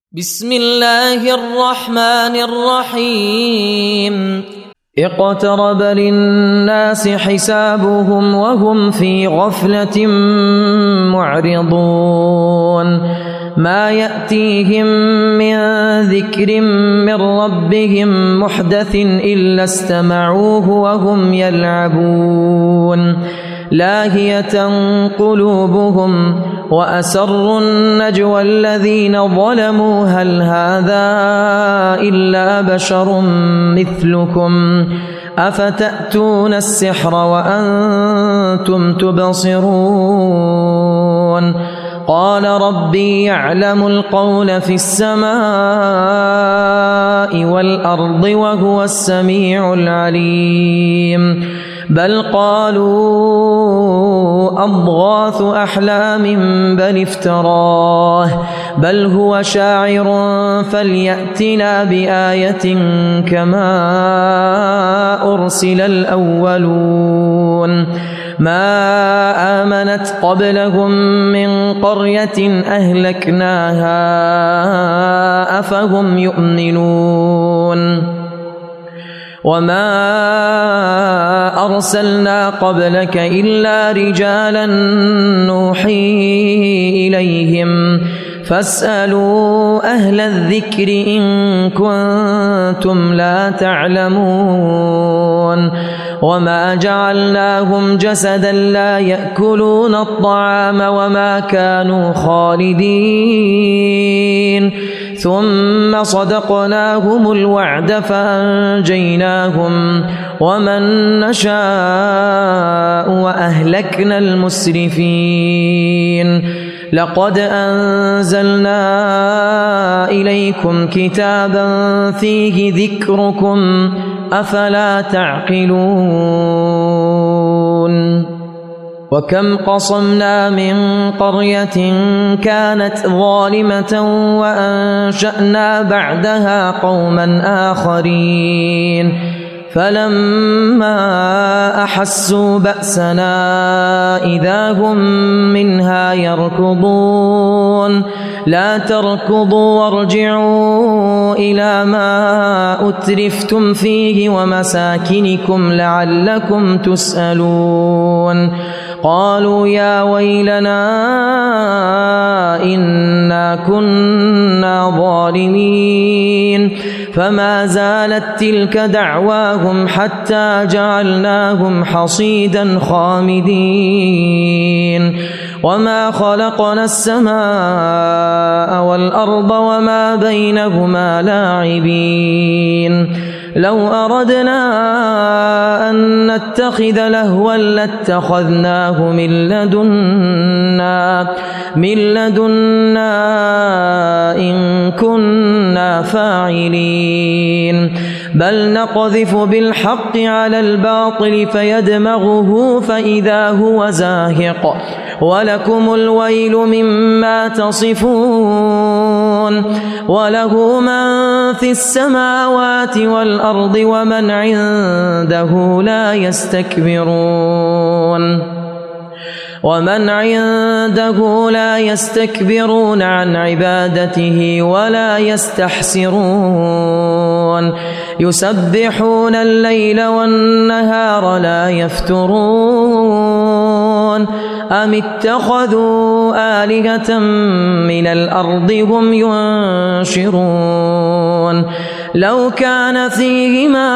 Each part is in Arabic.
بسم الله الرحمن الرحيم اقترب للناس حسابهم وهم في غفلة معرضون ما يأتيهم من ذكر من ربهم محدث إلا استمعوه وهم يلعبون لاهية قلوبهم وأسروا النجوى الذين ظلموا هل هذا إلا بشر مثلكم أفتأتون السحر وأنتم تبصرون قال ربي يعلم القول في السماء والأرض وهو السميع العليم بل قالوا أضغاث أحلام بل افتراه بل هو شاعر فليأتنا بآية كما أرسل الأولون ما آمنت قبلهم من قرية أهلكناها أفهم يؤمنون وما أرسلنا قبلك إلا رجالا نوحي إليهم فاسألوا أهل الذكر إن كنتم لا تعلمون وما جعلناهم جسدا لا يأكلون الطعام وما كانوا خالدين ثم صدقناهم الوعد فأنجيناهم ومن نشاء وأهلكنا المسرفين لقد أنزلنا إليكم كتابا فيه ذكركم أفلا تعقلون وكم قصمنا من قرية كانت ظالمة وأنشأنا بعدها قوما آخرين فلما أحسوا بأسنا إذا هم منها يركضون لا تركضوا وارجعوا إلى ما أترفتم فيه ومساكنكم لعلكم تسألون قالوا يا ويلنا إنا كنا ظالمين فما زالت تلك دعواهم حتى جعلناهم حصيدا خامدين وما خلقنا السماء والأرض وما بينهما لاعبين لو أردنا أن نتخذ لهوا لاتخذناه من لدنا إن كنا فاعلين بل نقذف بالحق على الباطل فيدمغه فإذا هو زاهق ولكم الويل مما تصفون وله من في السماوات والأرض ومن عنده لا يستكبرون عن عبادته ولا يستحسرون يسبحون الليل والنهار لا يفترون أم اتخذوا آلهة من الأرض هم ينشرون لو كان فيهما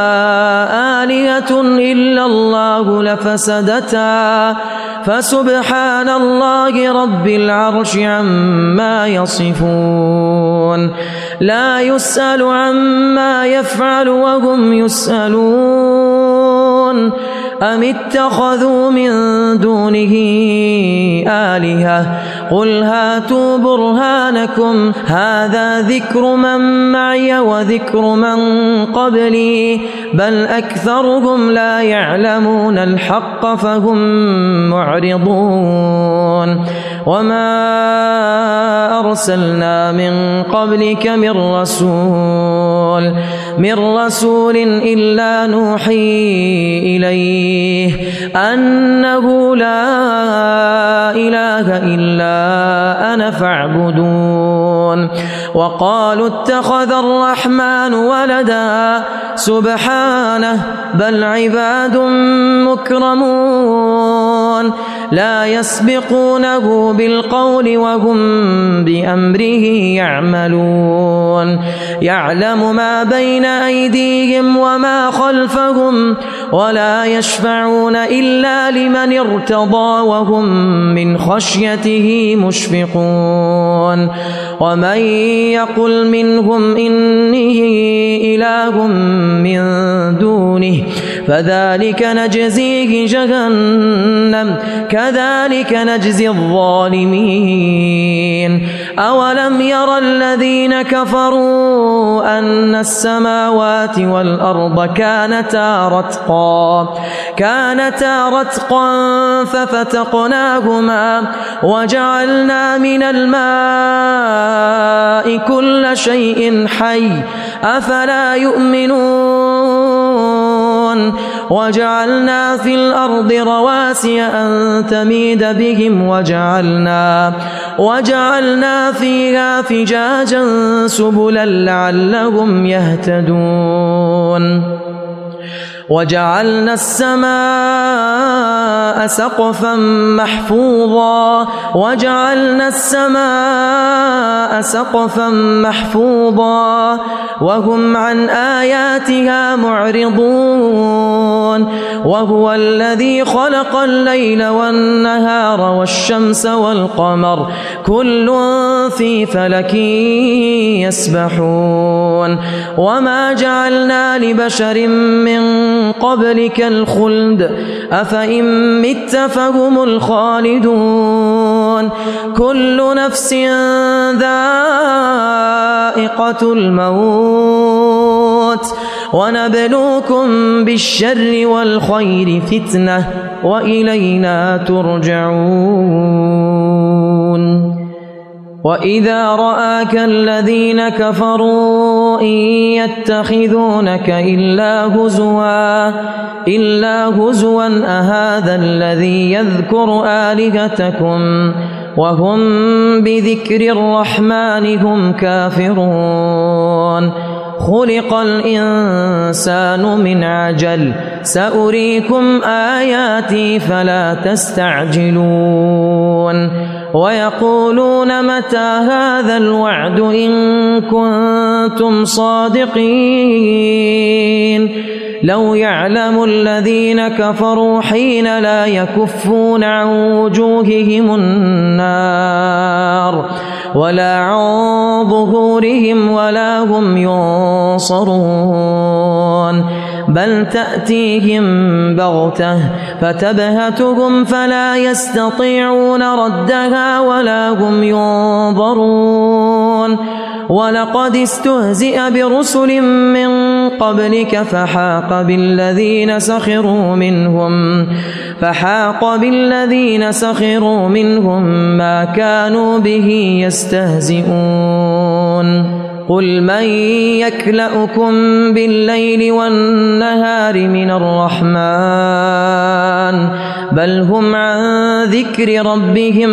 آلهة إلا الله لفسدتا فسبحان الله رب العرش عما يصفون لا يسأل عما يفعل وهم يسألون أم اتخذوا من دونه آلهة قل هاتوا برهانكم هذا ذكر من معي وذكر من قبلي بل أكثرهم لا يعلمون الحق فهم معرضون وما أرسلنا من قبلك من رسول من رسول إلا نوحي إليه أنه لا إله إلا أنا فاعبدون وقالوا اتخذ الرحمن ولدا سبحانه بل عباد مكرمون لا يسبقونه بالقول وهم بأمره يعملون يعلم ما بين أيديهم وما خلفهم ولا يشفعون إلا لمن ارتضى وهم من خشيته مشفقون ومن يقل منهم إني إله من دونه فذلك نجزيه جهنم كذلك نجزي الظالمين أولم ير الذين كفروا أن السماوات والأرض كانتا رتقا ففتقناهما وجعلنا من الماء كل شيء حي أفلا يؤمنون وجعلنا في الأرض رواسي أن تميد بهم وجعلنا فيها فجاجا سبلا لعلهم يهتدون وجعلنا السماء سقفا محفوظا وهم عن آياتها معرضون وهو الذي خلق الليل والنهار والشمس والقمر كل في فلك يسبحون وما جعلنا لبشر من قبلك الخلد أفإن مت فهم الخالدون كل نفس ذائقة الموت ونبلوكم بالشر والخير فتنة وإلينا ترجعون وإذا رآك الذين كفروا إن يتخذونك إلا هزوا أهذا الذي يذكر آلهتكم وهم بذكر الرحمن هم كافرون خلق الإنسان من عجل سأريكم آياتي فلا تستعجلون ويقولون متى هذا الوعد إن كنتم صادقين لو يعلم الذين كفروا حين لا يكفون عن وجوههم النار ولا عن ظهورهم ولا هم ينصرون بل تأتيهم بغتة فتبهتهم فلا يستطيعون ردها ولا هم ينظرون ولقد استهزئ برسل من قبلك فحاق بالذين سخروا منهم ما كانوا به يستهزئون قل من يكلؤكم بالليل والنهار من الرحمن بل هم عن ذكر ربهم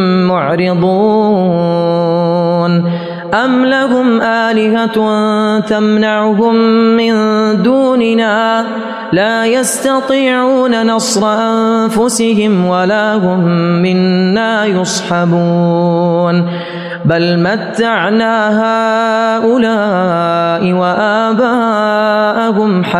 معرضون أم لهم آلهة تمنعهم من دوننا لا يستطيعون نصر أنفسهم ولا هم منا يصحبون بل متعنا هؤلاء وآباءهم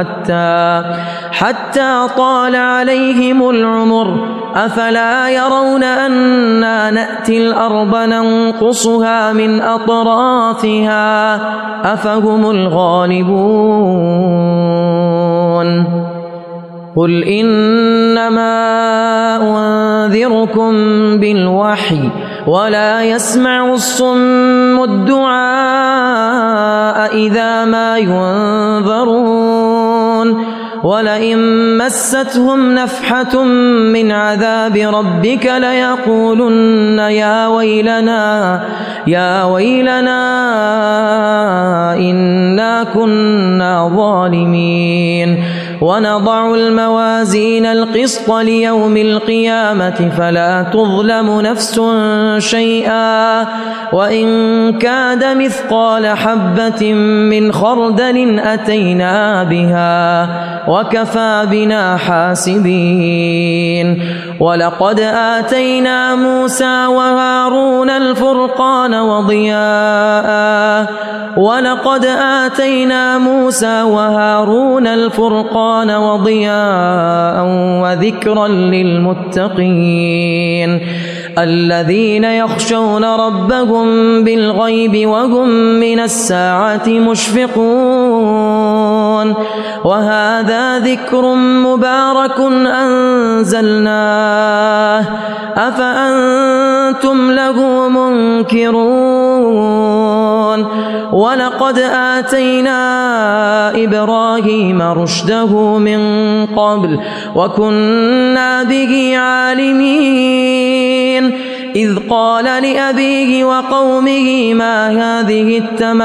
حتى طال عليهم العمر أفلا يرون أنا نأتي الأرض ننقصها من أطرافها أفهم الغالبون قل إنما أنذركم بالوحي ولا يسمع الصم الدعاء إذا ما ينذرون ولئن مستهم نفحة من عذاب ربك ليقولن يا ويلنا إنا كنا ظالمين ونضع الموازين القسط ليوم القيامة فلا تظلم نفس شيئا وإن كاد مثقال حبة من خردل أتينا بها وكفى بنا حاسبين ولقد آتينا موسى وهارون الفرقان وضياء وذكرا للمتقين الذين يخشون ربهم بالغيب وهم من الساعة مشفقون وهذا ذكر مبارك أنزلناه أفأنتم له منكرون ولقد آتينا إبراهيم رشده من قبل وكنا به عالمين إذ قال لأبيه وقومه ما هذه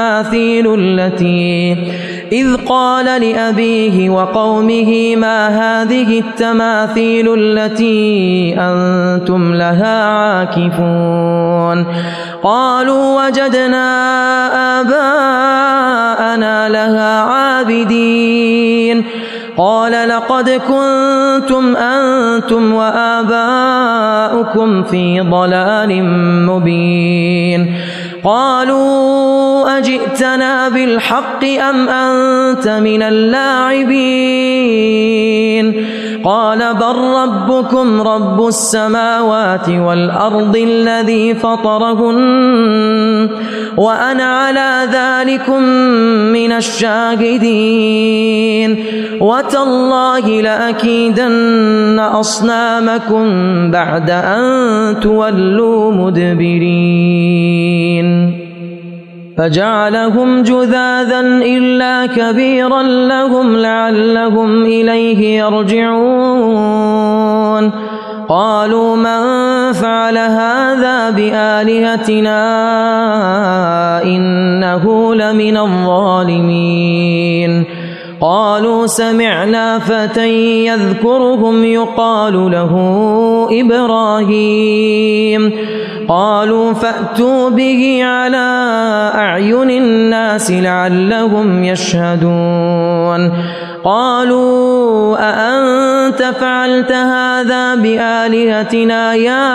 التماثيل التي أنتم لها عاكفون قالوا وجدنا آباءنا لها عابدين قال لقد كنتم أنتم وآباؤكم في ضلال مبين قالوا أجئتنا بالحق أم أنت من اللاعبين قال بل ربكم رب السماوات والأرض الذي فطرهن وأنا على ذلكم من الشاهدين وتالله لأكيدن أصنامكم بعد أن تولوا مدبرين فجعلهم جذاذا إلا كبيرا لهم لعلهم إليه يرجعون قالوا من فعل هذا بآلهتنا إنه لمن الظالمين قالوا سمعنا فتى يذكرهم يقال له إبراهيم قالوا فأتوا به على أعين الناس لعلهم يشهدون قالوا أأنت فعلت هذا بآلهتنا يا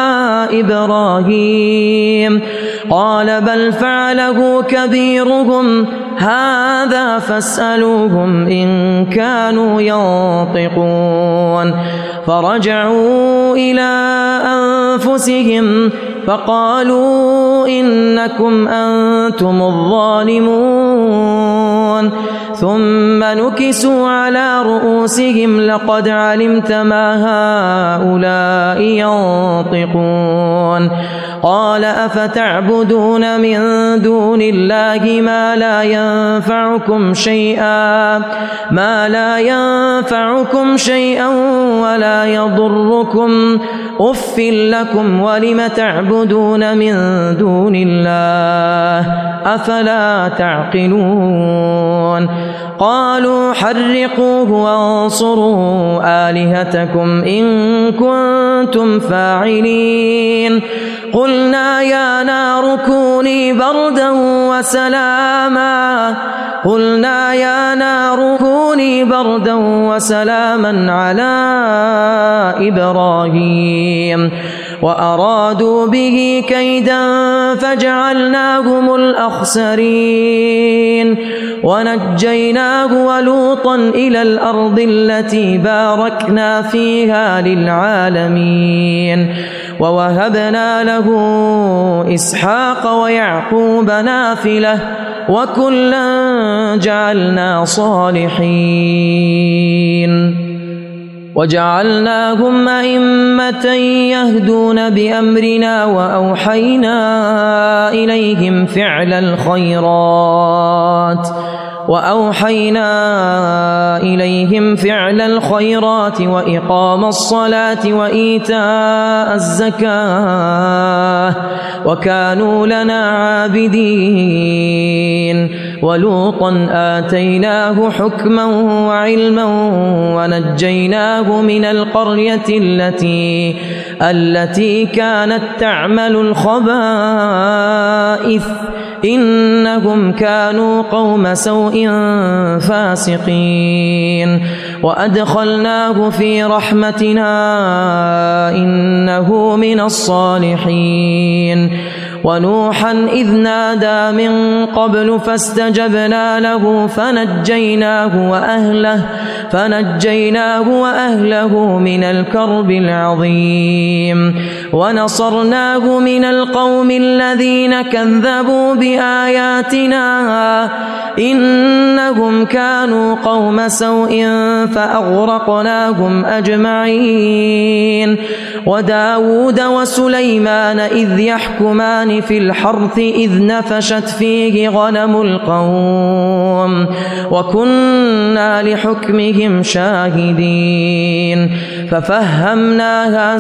إبراهيم قال بل فعله كبيرهم هذا فاسألوهم إن كانوا ينطقون فرجعوا إلى أنفسهم فقالوا إنكم أنتم الظالمون ثم نكسوا على رؤوسهم لقد علمت ما هؤلاء ينطقون قال أفتعبدون من دون الله ما لا ينفعكم شيئا ولا يضركم أف لكم ولم تعبدون من دون الله أفلا تعقلون قالوا حرقوه وانصروا آلهتكم إن كنتم فاعلين قلنا يا نار كوني بردا وسلاما على إبراهيم وأرادوا به كيدا فجعلناهم الأخسرين ونجيناه ولوطا إلى الأرض التي باركنا فيها للعالمين ووهبنا له إسحاق ويعقوب نافلة وكلا جعلنا صالحين وجعلناهم أئمة يهدون بأمرنا وأوحينا إليهم فعل الخيرات وإقام الصلاة وإيتاء الزكاة وكانوا لنا عابدين ولوطا آتيناه حكما وعلما ونجيناه من القرية التي كانت تعمل الخبائث إنهم كانوا قوم سوء فاسقين وأدخلناه في رحمتنا إنه من الصالحين ونوحا إذ نادى من قبل فاستجبنا له فنجيناه وأهله من الكرب العظيم ونصرناه من القوم الذين كذبوا بآياتنا إنهم كانوا قوم سوء فأغرقناهم أجمعين وداود وسليمان إذ يحكمان في الحرث إذ نفشت فيه غنم القوم وكنا لحكمهم شاهدين ففهمناها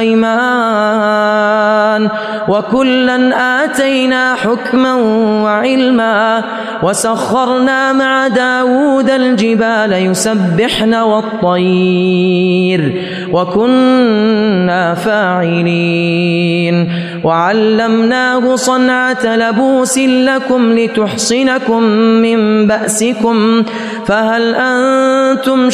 سليمان وكلا آتينا حكما وعلما وسخرنا مع داود الجبال يسبحن والطير وكنا فاعلين وعلمناه صنعة لبوس لكم لتحصنكم من بأسكم فهل أنتم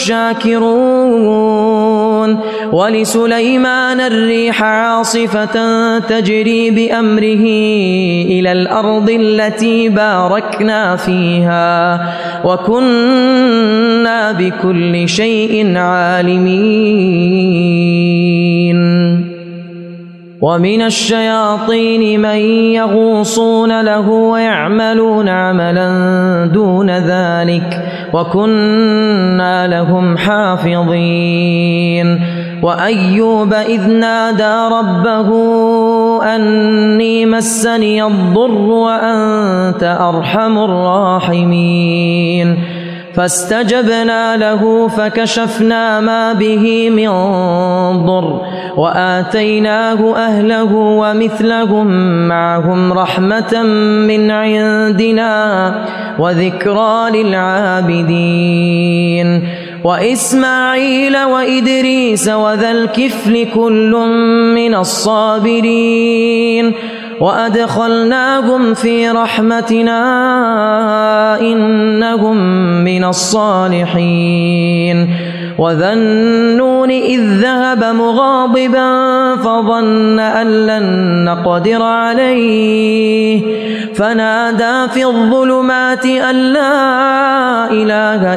شاكرون ولسليمان الريح عاصفة تجري بأمره إلى الأرض التي باركنا فيها وكنا بكل شيء عالمين ومن الشياطين من يغوصون له ويعملون عملا دون ذلك وكنا لهم حافظين وأيوب إذ نادى ربه أني مسني الضر وأنت أرحم الراحمين فاستجبنا له فكشفنا ما به من ضر وآتيناه أهله ومثلهم معهم رحمة من عندنا وذكرى للعابدين وإسماعيل وإدريس وذا الكفل كل من الصابرين وأدخلناهم في رحمتنا إنهم من الصالحين وذا النون إذ ذهب مغاضبا فظن أن لن نقدر عليه فنادى في الظلمات أن لا إله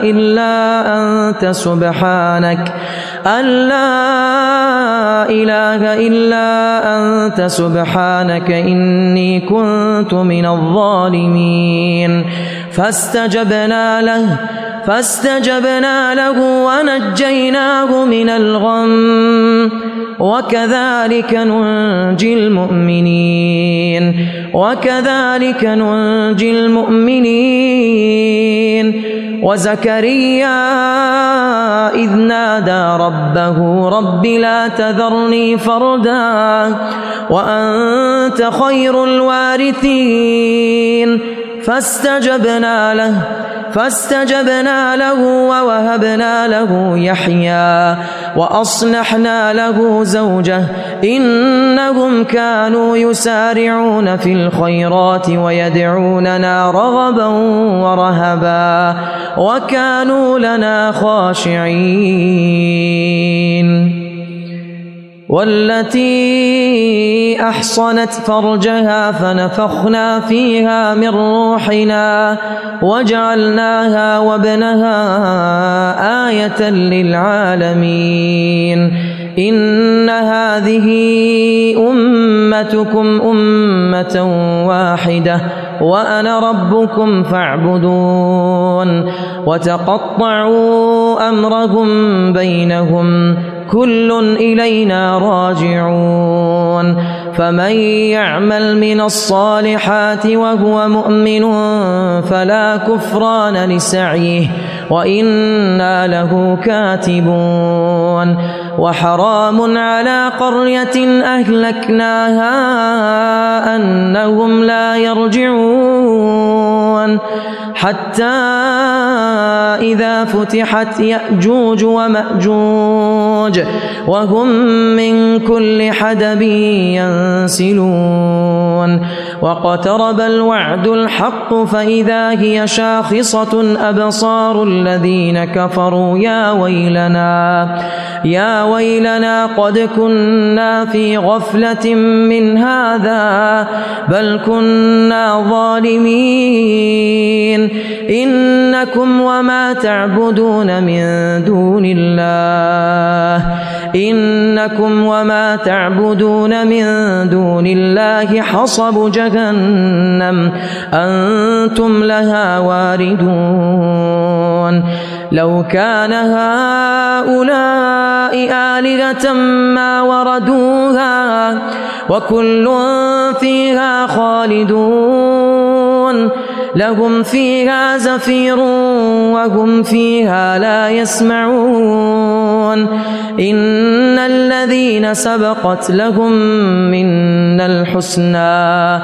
إلا أنت سبحانك إني كنت من الظالمين فاستجبنا له ونجيناه من الغم وكذلك ننجي المؤمنين وزكريا إذ نادى ربه رب لا تذرني فردا وأنت خير الوارثين فاستجبنا له ووهبنا له يحيى وأصلحنا له زوجه إنهم كانوا يسارعون في الخيرات ويدعوننا رغبا ورهبا وكانوا لنا خاشعين والتي أحصنت فرجها فنفخنا فيها من روحنا وجعلناها وابنها آية للعالمين إن هذه أمتكم أمة واحدة وأنا ربكم فاعبدون وتقطعوا أمرهم بينهم كل إلينا راجعون فمن يعمل من الصالحات وهو مؤمن فلا كفران لسعيه وإنا له كاتبون وحرام على قرية أهلكناها أنهم لا يرجعون حتى إذا فتحت يأجوج ومأجوج وهم من كل حدب ينسلون واقترب الوعد الحق فإذا هي شاخصة أبصار الذين كفروا يا ويلنا قد كنا في غفلة من هذا بل كنا ظالمين إنكم وما تعبدون من دون الله حصب جهنم أنتم لها واردون لو كان هؤلاء آلهة ما وردوها وكل فيها خالدون لهم فيها زفير وهم فيها لا يسمعون إن الذين سبقت لهم منا الحسنى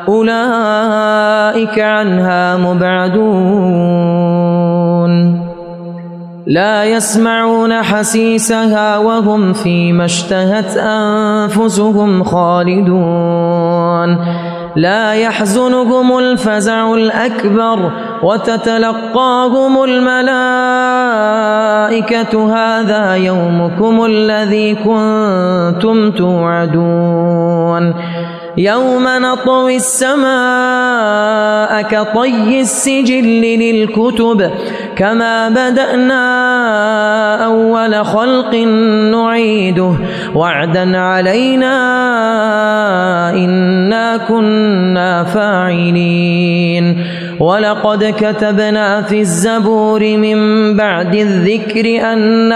أولئك عنها مبعدون لا يسمعون حسيسها وهم فيما اشتهت أنفسهم خالدون لا يحزنهم الفزع الأكبر وتتلقاهم الملائكة هذا يومكم الذي كنتم توعدون يوم نطوي السماء كطي السجل للكتب كما بدأنا أول خلق نعيده وعدا علينا إنا كنا فاعلين ولقد كتبنا في الزبور من بعد الذكر أن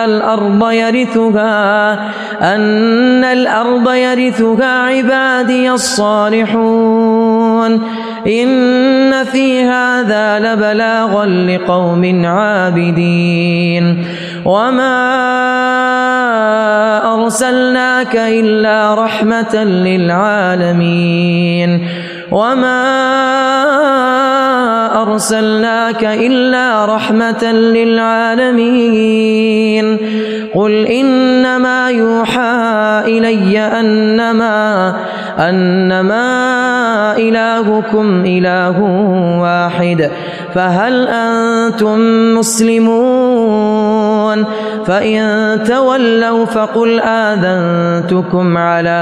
الأرض يرثها عبادي الصالحون إن في هذا لبلاغا لقوم عابدين وما أرسلناك إلا رحمة للعالمين قل إنما يوحى إلي أنما إلهكم إله واحد فهل أنتم مسلمون فإن تولوا فقل آذنتكم على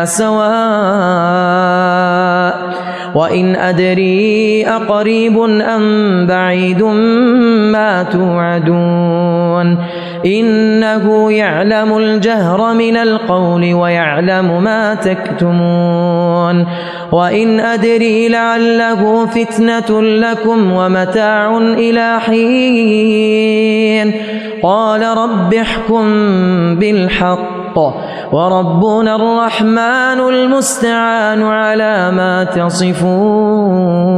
سواء وإن أدري أقريب أم بعيد ما توعدون إنه يعلم الجهر من القول ويعلم ما تكتمون وإن أدري لعله فتنة لكم ومتاع إلى حين قال رب احكم بالحق وربنا الرحمن المستعان على ما تصفون.